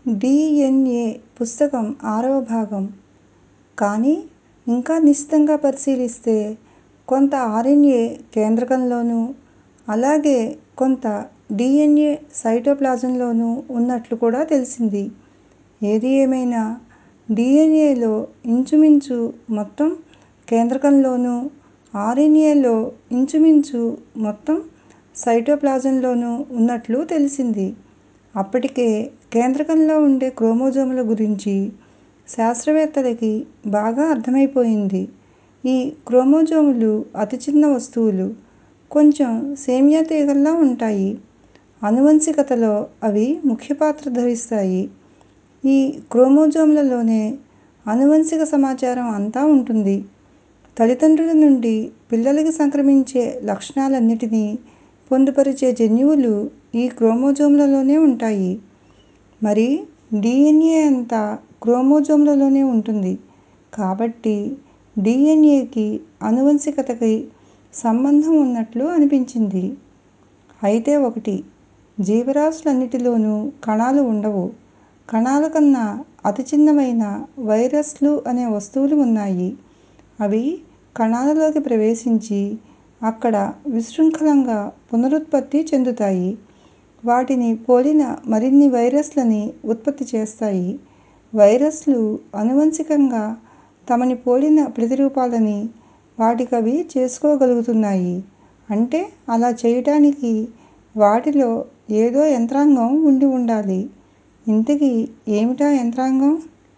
DNA పుస్తకం 6వ భాగం. కానీ ఇంకా నిశితంగా పరిశీలిస్తే కొంత ఆర్ఎన్ఏ కేంద్రకంలోనూ, అలాగే కొంత డిఎన్ఏ సైటోప్లాజంలోనూ ఉన్నట్లు కూడా తెలిసింది. ఏది ఏమైనా డిఎన్ఏలో ఇంచుమించు మొత్తం కేంద్రకంలోనూ, ఆర్ఎన్ఏలో ఇంచుమించు మొత్తం సైటోప్లాజంలోనూ ఉన్నట్లు తెలిసింది. అప్పటికే కేంద్రకంలో ఉండే క్రోమోజోముల గురించి శాస్త్రవేత్తలకి బాగా అర్థమైపోయింది. ఈ క్రోమోజోములు అతి చిన్న వస్తువులు, కొంచెం సేమియా తీగల్లా ఉంటాయి. ఆనువంశికతలో అవి ముఖ్య పాత్ర ధరిస్తాయి. ఈ క్రోమోజోములలోనే ఆనువంశిక సమాచారం అంతా ఉంటుంది. తల్లిదండ్రుల నుండి పిల్లలకి సంక్రమించే లక్షణాలన్నిటినీ పొందుపరిచే జన్యువులు ఈ క్రోమోజోములలోనే ఉంటాయి. మరి డిఎన్ఏ అంతా క్రోమోజోములలోనే ఉంటుంది. కాబట్టి డిఎన్ఏకి ఆనువంశికతకి సంబంధం ఉన్నట్లు అనిపించింది. అయితే ఒకటి, జీవరాశులన్నిటిలోనూ కణాలు ఉండవు. కణాల కన్నా అతి చిన్నవైన వైరస్లు అనే వస్తువులు ఉన్నాయి. అవి కణాలలోకి ప్రవేశించి అక్కడ విశృంఖలంగా పునరుత్పత్తి చెందుతాయి. వాటిని పోలిన మరిన్ని వైరస్లని ఉత్పత్తి చేస్తాయి. వైరస్లు ఆనువంశికంగా తమని పోలిన ప్రతిరూపాలని వాటికవి చేసుకోగలుగుతున్నాయి. అంటే అలా చేయటానికి వాటిలో ఏదో యంత్రాంగం ఉండి ఉండాలి. ఇంతకీ ఏమిటా యంత్రాంగం?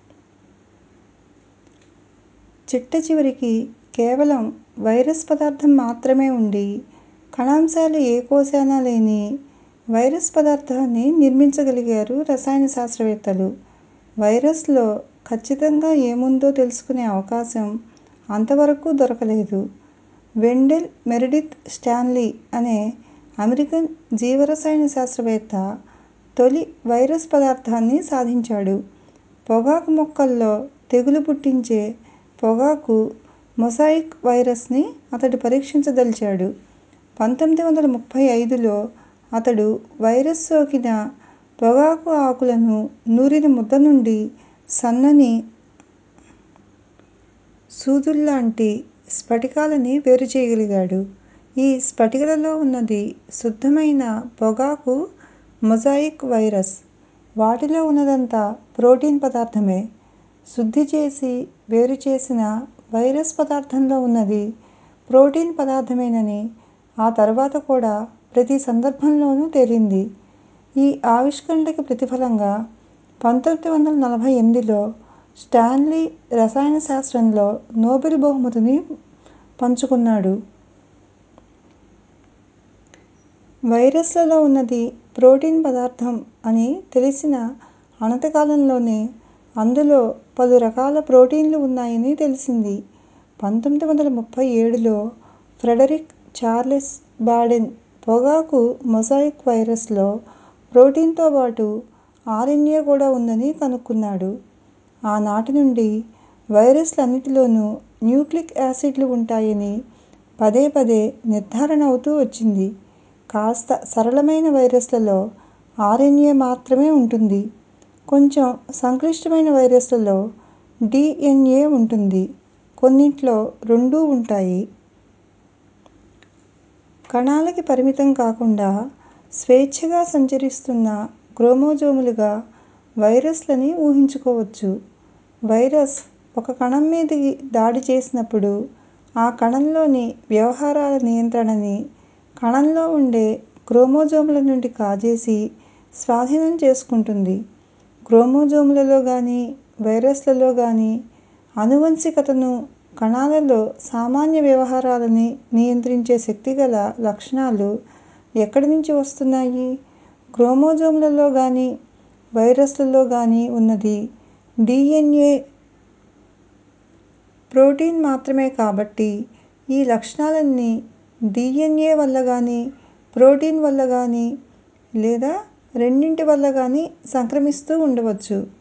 చిట్టచివరికి కేవలం వైరస్ పదార్థం మాత్రమే ఉండి, కణాంశాలు ఏ కోశానా లేని వైరస్ పదార్థాన్ని నిర్మించగలిగారు రసాయన శాస్త్రవేత్తలు. వైరస్లో ఖచ్చితంగా ఏముందో తెలుసుకునే అవకాశం అంతవరకు దొరకలేదు. వెండెల్ మెరిడిత్ స్టాన్లీ అనే అమెరికన్ జీవరసాయన శాస్త్రవేత్త తొలి వైరస్ పదార్థాన్ని సాధించాడు. పొగాకు మొక్కల్లో తెగులు పుట్టించే పొగాకు మొజాయిక్ వైరస్ని అతడు పరీక్షించదలిచాడు. 1935లో అతడు వైరస్ సోకిన పొగాకు ఆకులను నూరిన ముద్ద నుండి సన్నని సూదుల్లాంటి స్ఫటికాలని వేరు చేయగలిగాడు. ఈ స్ఫటికాలలో ఉన్నది శుద్ధమైన పొగాకు మొజాయిక్ వైరస్. వాటిలో ఉన్నదంతా ప్రోటీన్ పదార్థమే. శుద్ధి చేసి వేరు చేసిన వైరస్ పదార్థంలో ఉన్నది ప్రోటీన్ పదార్థమేనని ఆ తర్వాత కూడా ప్రతి సందర్భంలోనూ తేలింది. ఈ ఆవిష్కరణకి ప్రతిఫలంగా 1948లో స్టాన్లీ రసాయన శాస్త్రంలో నోబెల్ బహుమతిని పంచుకున్నాడు. వైరస్లలో ఉన్నది ప్రోటీన్ పదార్థం అని తెలిసిన అనతి కాలంలోనే అందులో పలు రకాల ప్రోటీన్లు ఉన్నాయని తెలిసింది. 1937లో ఫ్రెడరిక్ చార్లెస్ బాడెన్ పొగాకు మొజాయిక్ వైరస్లో ప్రోటీన్తో పాటు ఆర్ఎన్ఏ కూడా ఉందని కనుక్కున్నాడు. ఆనాటి నుండి వైరస్లన్నిటిలోనూ న్యూక్లిక్ యాసిడ్లు ఉంటాయని పదే పదే నిర్ధారణ అవుతూ వచ్చింది. కాస్త సరళమైన వైరస్లలో ఆర్ఎన్ఏ మాత్రమే ఉంటుంది. కొంచెం సంక్లిష్టమైన వైరస్లలో డిఎన్ఏ ఉంటుంది. కొన్నింట్లో రెండూ ఉంటాయి. కణాలకి పరిమితం కాకుండా స్వేచ్ఛగా సంచరిస్తున్న క్రోమోజోములుగా వైరస్లని ఊహించుకోవచ్చు. వైరస్ ఒక కణం మీదకి దాడి చేసినప్పుడు ఆ కణంలోని వ్యవహారాల నియంత్రణని కణంలో ఉండే క్రోమోజోముల నుండి కాజేసి స్వాధీనం చేసుకుంటుంది. క్రోమోజోములలో గానీ, వైరస్లలో గానీ ఆనువంశికతను, కణాలలో సామాన్య వ్యవహారాలని నియంత్రించే శక్తిగల లక్షణాలు ఎక్కడి నుంచి వస్తున్నాయి? క్రోమోజోములలో గానీ, వైరస్లలో గానీ ఉన్నది డిఎన్ఏ ప్రోటీన్ మాత్రమే కాబట్టి ఈ లక్షణాలన్నీ డిఎన్ఏ వల్ల గానీ, ప్రోటీన్ వల్ల గానీ లేదా రెండింటి వల్ల గానీ సంక్రమిస్తూ ఉండవచ్చు.